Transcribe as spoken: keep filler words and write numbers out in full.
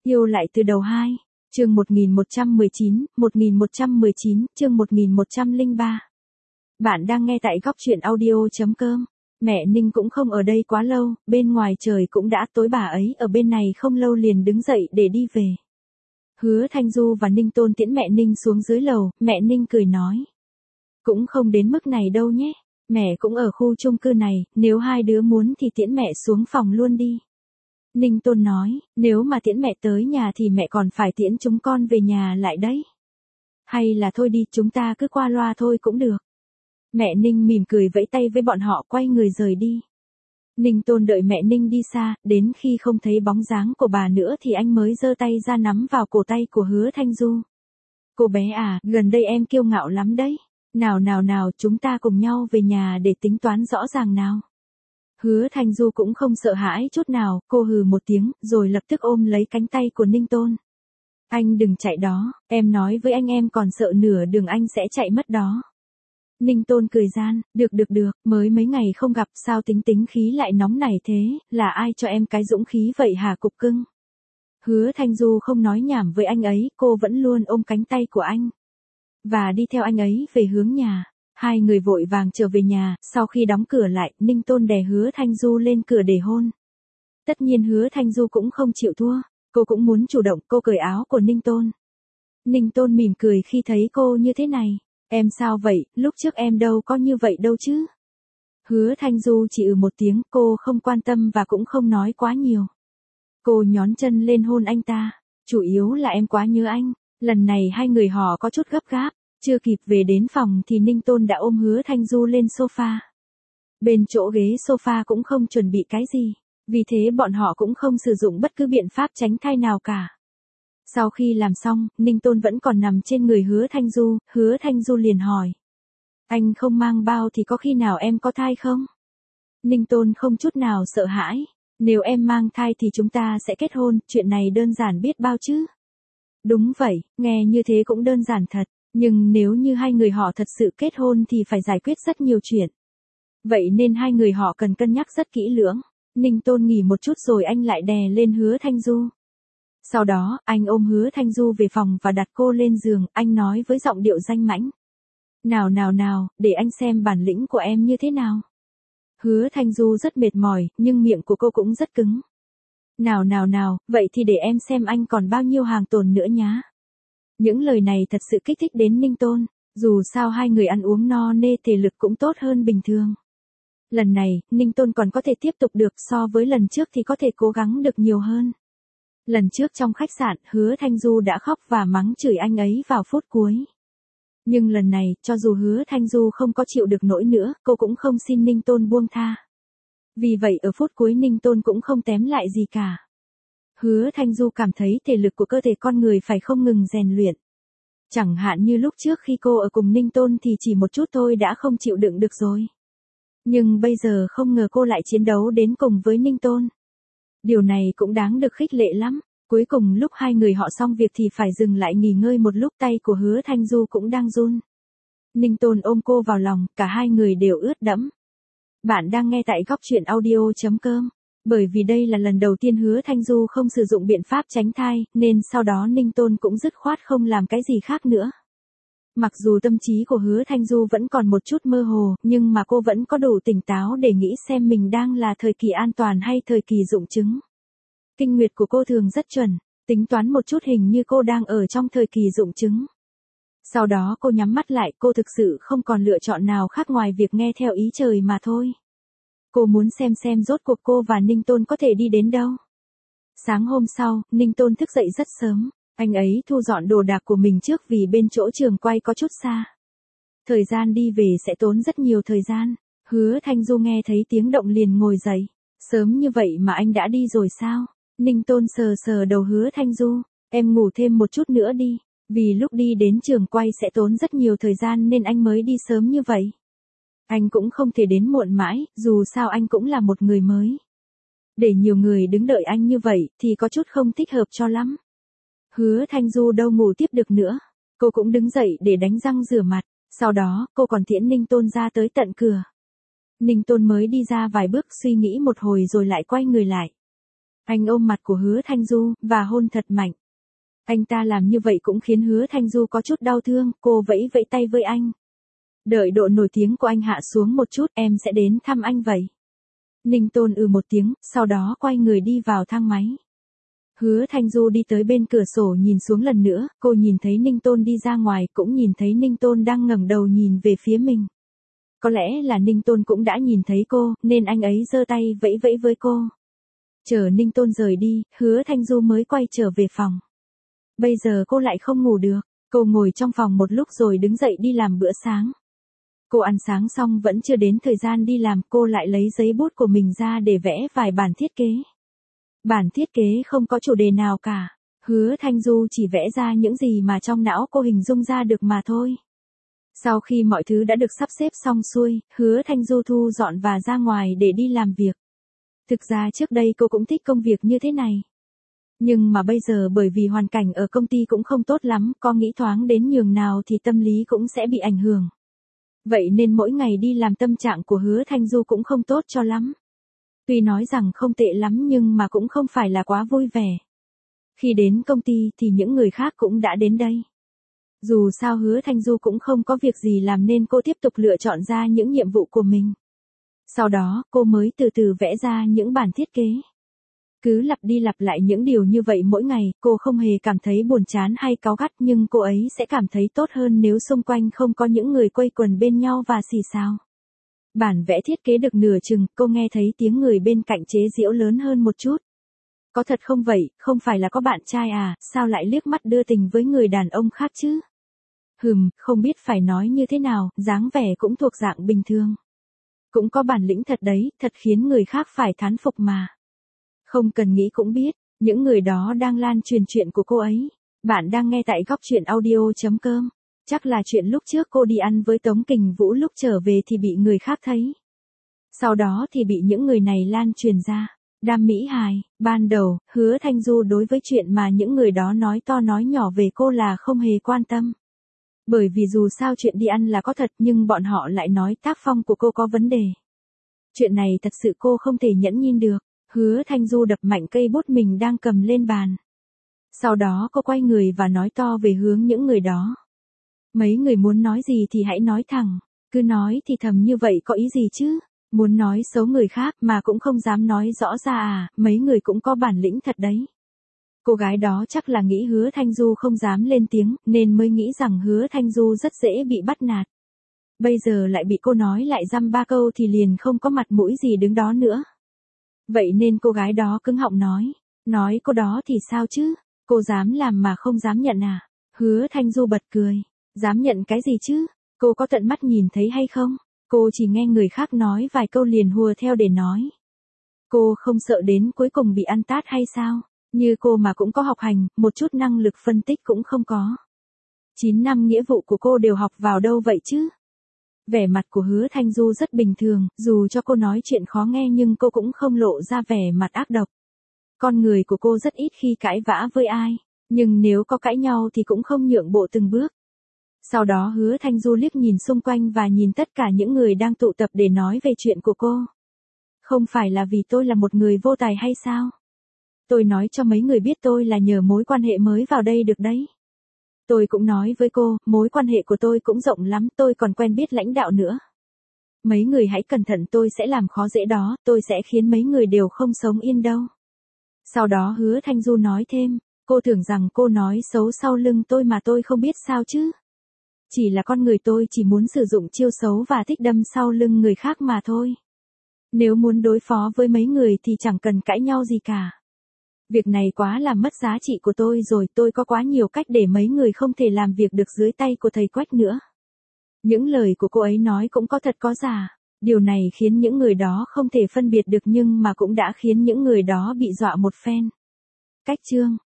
Yêu lại từ đầu hai. Chương một nghìn một trăm mười chín, một nghìn một trăm mười chín, chương một nghìn một trăm lẻ ba. Bạn đang nghe tại góc truyện audio chấm com. Mẹ Ninh cũng không ở đây quá lâu, bên ngoài trời cũng đã tối, bà ấy ở bên này không lâu liền đứng dậy để đi về. Hứa Thanh Du và Ninh Tôn tiễn mẹ Ninh xuống dưới lầu, mẹ Ninh cười nói. Cũng không đến mức này đâu nhé, mẹ cũng ở khu chung cư này, nếu hai đứa muốn thì tiễn mẹ xuống phòng luôn đi. Ninh Tôn nói, nếu mà tiễn mẹ tới nhà thì mẹ còn phải tiễn chúng con về nhà lại đấy. Hay là thôi đi, chúng ta cứ qua loa thôi cũng được. Mẹ Ninh mỉm cười vẫy tay với bọn họ, quay người rời đi. Ninh Tôn đợi mẹ Ninh đi xa, đến khi không thấy bóng dáng của bà nữa thì anh mới giơ tay ra nắm vào cổ tay của Hứa Thanh Du. Cô bé à, gần đây em kiêu ngạo lắm đấy. Nào nào nào, chúng ta cùng nhau về nhà để tính toán rõ ràng nào. Hứa Thanh Du cũng không sợ hãi chút nào, cô hừ một tiếng, rồi lập tức ôm lấy cánh tay của Ninh Tôn. Anh đừng chạy đó, em nói với anh em còn sợ nửa đường anh sẽ chạy mất đó. Ninh Tôn cười gian, được được được, mới mấy ngày không gặp sao tính tính khí lại nóng nảy thế, là ai cho em cái dũng khí vậy hả cục cưng? Hứa Thanh Du không nói nhảm với anh ấy, cô vẫn luôn ôm cánh tay của anh. Và đi theo anh ấy về hướng nhà. Hai người vội vàng trở về nhà, sau khi đóng cửa lại, Ninh Tôn đè Hứa Thanh Du lên cửa để hôn. Tất nhiên Hứa Thanh Du cũng không chịu thua, cô cũng muốn chủ động, cô cởi áo của Ninh Tôn. Ninh Tôn mỉm cười khi thấy cô như thế này. Em sao vậy, lúc trước em đâu có như vậy đâu chứ. Hứa Thanh Du chỉ ừ một tiếng, cô không quan tâm và cũng không nói quá nhiều. Cô nhón chân lên hôn anh ta, chủ yếu là em quá nhớ anh. Lần này hai người họ có chút gấp gáp. Chưa kịp về đến phòng thì Ninh Tôn đã ôm Hứa Thanh Du lên sofa. Bên chỗ ghế sofa cũng không chuẩn bị cái gì, vì thế bọn họ cũng không sử dụng bất cứ biện pháp tránh thai nào cả. Sau khi làm xong, Ninh Tôn vẫn còn nằm trên người Hứa Thanh Du, Hứa Thanh Du liền hỏi. Anh không mang bao thì có khi nào em có thai không? Ninh Tôn không chút nào sợ hãi. Nếu em mang thai thì chúng ta sẽ kết hôn, chuyện này đơn giản biết bao chứ. Đúng vậy, nghe như thế cũng đơn giản thật. Nhưng nếu như hai người họ thật sự kết hôn thì phải giải quyết rất nhiều chuyện. Vậy nên hai người họ cần cân nhắc rất kỹ lưỡng. Ninh Tôn nghỉ một chút rồi anh lại đè lên Hứa Thanh Du. Sau đó, anh ôm Hứa Thanh Du về phòng và đặt cô lên giường, anh nói với giọng điệu danh mãnh. Nào nào nào, để anh xem bản lĩnh của em như thế nào. Hứa Thanh Du rất mệt mỏi, nhưng miệng của cô cũng rất cứng. Nào nào nào, vậy thì để em xem anh còn bao nhiêu hàng tồn nữa nhá. Những lời này thật sự kích thích đến Ninh Tôn, dù sao hai người ăn uống no nê thể lực cũng tốt hơn bình thường. Lần này, Ninh Tôn còn có thể tiếp tục được, so với lần trước thì có thể cố gắng được nhiều hơn. Lần trước trong khách sạn, Hứa Thanh Du đã khóc và mắng chửi anh ấy vào phút cuối. Nhưng lần này, cho dù Hứa Thanh Du không có chịu được nỗi nữa, cô cũng không xin Ninh Tôn buông tha. Vì vậy ở phút cuối Ninh Tôn cũng không tém lại gì cả. Hứa Thanh Du cảm thấy thể lực của cơ thể con người phải không ngừng rèn luyện. Chẳng hạn như lúc trước khi cô ở cùng Ninh Tôn thì chỉ một chút thôi đã không chịu đựng được rồi. Nhưng bây giờ không ngờ cô lại chiến đấu đến cùng với Ninh Tôn. Điều này cũng đáng được khích lệ lắm. Cuối cùng lúc hai người họ xong việc thì phải dừng lại nghỉ ngơi một lúc, tay của Hứa Thanh Du cũng đang run. Ninh Tôn ôm cô vào lòng, cả hai người đều ướt đẫm. Bạn đang nghe tại góc truyện audio chấm com. Bởi vì đây là lần đầu tiên Hứa Thanh Du không sử dụng biện pháp tránh thai, nên sau đó Ninh Tôn cũng dứt khoát không làm cái gì khác nữa. Mặc dù tâm trí của Hứa Thanh Du vẫn còn một chút mơ hồ, nhưng mà cô vẫn có đủ tỉnh táo để nghĩ xem mình đang là thời kỳ an toàn hay thời kỳ dụng chứng. Kinh nguyệt của cô thường rất chuẩn, tính toán một chút hình như cô đang ở trong thời kỳ dụng chứng. Sau đó cô nhắm mắt lại, cô thực sự không còn lựa chọn nào khác ngoài việc nghe theo ý trời mà thôi. Cô muốn xem xem rốt cuộc cô và Ninh Tôn có thể đi đến đâu. Sáng hôm sau, Ninh Tôn thức dậy rất sớm. Anh ấy thu dọn đồ đạc của mình trước vì bên chỗ trường quay có chút xa. Thời gian đi về sẽ tốn rất nhiều thời gian. Hứa Thanh Du nghe thấy tiếng động liền ngồi dậy. Sớm như vậy mà anh đã đi rồi sao? Ninh Tôn sờ sờ đầu Hứa Thanh Du. Em ngủ thêm một chút nữa đi. Vì lúc đi đến trường quay sẽ tốn rất nhiều thời gian nên anh mới đi sớm như vậy. Anh cũng không thể đến muộn mãi, dù sao anh cũng là một người mới. Để nhiều người đứng đợi anh như vậy thì có chút không thích hợp cho lắm. Hứa Thanh Du đâu ngủ tiếp được nữa. Cô cũng đứng dậy để đánh răng rửa mặt. Sau đó, cô còn tiễn Ninh Tôn ra tới tận cửa. Ninh Tôn mới đi ra vài bước suy nghĩ một hồi rồi lại quay người lại. Anh ôm mặt của Hứa Thanh Du, và hôn thật mạnh. Anh ta làm như vậy cũng khiến Hứa Thanh Du có chút đau thương, cô vẫy vẫy tay với anh. Đợi độ nổi tiếng của anh hạ xuống một chút, em sẽ đến thăm anh vậy. Ninh Tôn ừ một tiếng, sau đó quay người đi vào thang máy. Hứa Thanh Du đi tới bên cửa sổ nhìn xuống lần nữa, cô nhìn thấy Ninh Tôn đi ra ngoài, cũng nhìn thấy Ninh Tôn đang ngẩng đầu nhìn về phía mình. Có lẽ là Ninh Tôn cũng đã nhìn thấy cô, nên anh ấy giơ tay vẫy vẫy với cô. Chờ Ninh Tôn rời đi, Hứa Thanh Du mới quay trở về phòng. Bây giờ cô lại không ngủ được, cô ngồi trong phòng một lúc rồi đứng dậy đi làm bữa sáng. Cô ăn sáng xong vẫn chưa đến thời gian đi làm, cô lại lấy giấy bút của mình ra để vẽ vài bản thiết kế. Bản thiết kế không có chủ đề nào cả, Hứa Thanh Du chỉ vẽ ra những gì mà trong não cô hình dung ra được mà thôi. Sau khi mọi thứ đã được sắp xếp xong xuôi, Hứa Thanh Du thu dọn và ra ngoài để đi làm việc. Thực ra trước đây cô cũng thích công việc như thế này. Nhưng mà bây giờ bởi vì hoàn cảnh ở công ty cũng không tốt lắm, có nghĩ thoáng đến nhường nào thì tâm lý cũng sẽ bị ảnh hưởng. Vậy nên mỗi ngày đi làm tâm trạng của Hứa Thanh Du cũng không tốt cho lắm. Tuy nói rằng không tệ lắm nhưng mà cũng không phải là quá vui vẻ. Khi đến công ty thì những người khác cũng đã đến đây. Dù sao Hứa Thanh Du cũng không có việc gì làm nên cô tiếp tục lựa chọn ra những nhiệm vụ của mình. Sau đó cô mới từ từ vẽ ra những bản thiết kế. Cứ lặp đi lặp lại những điều như vậy mỗi ngày, cô không hề cảm thấy buồn chán hay cáu gắt, nhưng cô ấy sẽ cảm thấy tốt hơn nếu xung quanh không có những người quây quần bên nhau và xì xào. Bản vẽ thiết kế được nửa chừng, cô nghe thấy tiếng người bên cạnh chế giễu lớn hơn một chút. Có thật không vậy, không phải là có bạn trai à, sao lại liếc mắt đưa tình với người đàn ông khác chứ? Hừm, không biết phải nói như thế nào, dáng vẻ cũng thuộc dạng bình thường. Cũng có bản lĩnh thật đấy, thật khiến người khác phải thán phục mà. Không cần nghĩ cũng biết, những người đó đang lan truyền chuyện của cô ấy. Bạn đang nghe tại góc truyện audio chấm com. Chắc là chuyện lúc trước cô đi ăn với Tống Kình Vũ lúc trở về thì bị người khác thấy. Sau đó thì bị những người này lan truyền ra. Đam mỹ hài, ban đầu, Hứa Thanh Du đối với chuyện mà những người đó nói to nói nhỏ về cô là không hề quan tâm. Bởi vì dù sao chuyện đi ăn là có thật nhưng bọn họ lại nói tác phong của cô có vấn đề. Chuyện này thật sự cô không thể nhẫn nhịn được. Hứa Thanh Du đập mạnh cây bút mình đang cầm lên bàn. Sau đó cô quay người và nói to về hướng những người đó. Mấy người muốn nói gì thì hãy nói thẳng, cứ nói thì thầm như vậy có ý gì chứ? Muốn nói xấu người khác mà cũng không dám nói rõ ra à, mấy người cũng có bản lĩnh thật đấy. Cô gái đó chắc là nghĩ Hứa Thanh Du không dám lên tiếng, nên mới nghĩ rằng Hứa Thanh Du rất dễ bị bắt nạt. Bây giờ lại bị cô nói lại dăm ba câu thì liền không có mặt mũi gì đứng đó nữa. Vậy nên cô gái đó cứng họng nói, nói cô đó thì sao chứ, cô dám làm mà không dám nhận à? Hứa Thanh Du bật cười, dám nhận cái gì chứ, cô có tận mắt nhìn thấy hay không? Cô chỉ nghe người khác nói vài câu liền hùa theo để nói. Cô không sợ đến cuối cùng bị ăn tát hay sao? Như cô mà cũng có học hành, một chút năng lực phân tích cũng không có. chín năm nghĩa vụ của cô đều học vào đâu vậy chứ? Vẻ mặt của Hứa Thanh Du rất bình thường, dù cho cô nói chuyện khó nghe nhưng cô cũng không lộ ra vẻ mặt ác độc. Con người của cô rất ít khi cãi vã với ai, nhưng nếu có cãi nhau thì cũng không nhượng bộ từng bước. Sau đó Hứa Thanh Du liếc nhìn xung quanh và nhìn tất cả những người đang tụ tập để nói về chuyện của cô. Không phải là vì tôi là một người vô tài hay sao? Tôi nói cho mấy người biết tôi là nhờ mối quan hệ mới vào đây được đấy. Tôi cũng nói với cô, mối quan hệ của tôi cũng rộng lắm, tôi còn quen biết lãnh đạo nữa. Mấy người hãy cẩn thận, tôi sẽ làm khó dễ đó, tôi sẽ khiến mấy người đều không sống yên đâu. Sau đó Hứa Thanh Du nói thêm, cô tưởng rằng cô nói xấu sau lưng tôi mà tôi không biết sao chứ. Chỉ là con người tôi chỉ muốn sử dụng chiêu xấu và thích đâm sau lưng người khác mà thôi. Nếu muốn đối phó với mấy người thì chẳng cần cãi nhau gì cả. Việc này quá làm mất giá trị của tôi rồi, tôi có quá nhiều cách để mấy người không thể làm việc được dưới tay của thầy Quách nữa. Những lời của cô ấy nói cũng có thật có giả, điều này khiến những người đó không thể phân biệt được nhưng mà cũng đã khiến những người đó bị dọa một phen. Cách chương